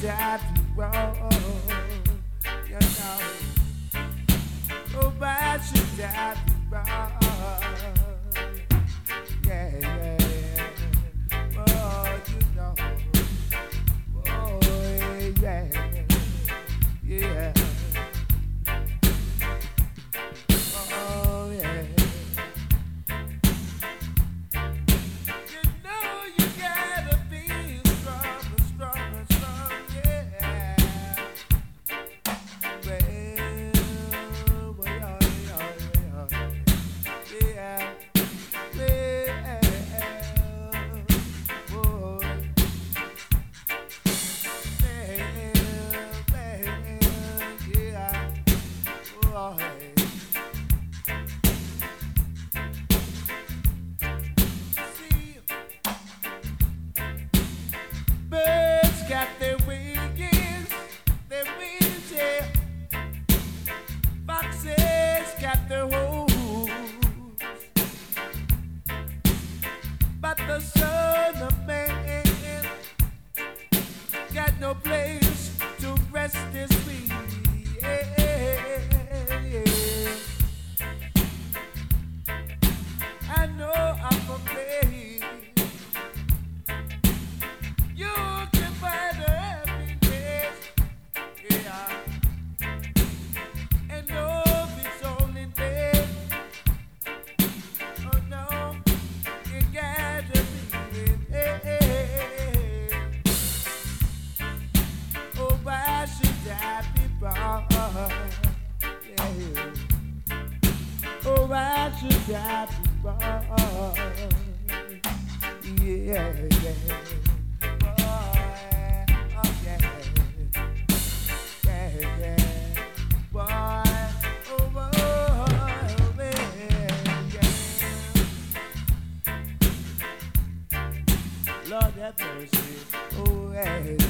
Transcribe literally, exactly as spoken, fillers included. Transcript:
should I be wrong? You know, oh, why should I be wrong? Yeah, yeah, yeah. Oh, you know, oh, yeah, yeah. Oh, yeah. You know you gotta be strong, strong, strong, yeah. Well, well, yeah, yeah, yeah, yeah, oh, yeah, oh, see, birds got their wings, their wings, yeah. Foxes got their holes, but the son of man got no place to rest his feet. Yeah, yeah. I know I'm afraid you can find happiness, yeah. And no, it's only dead. Oh no, you gotta believe it. Hey, oh, why should I be wrong? Yeah. Oh, why should I be wrong? Yeah, yeah. Boy, oh yeah. Yeah, yeah. Boy, oh boy, oh man, yeah. Lord have mercy, oh yeah.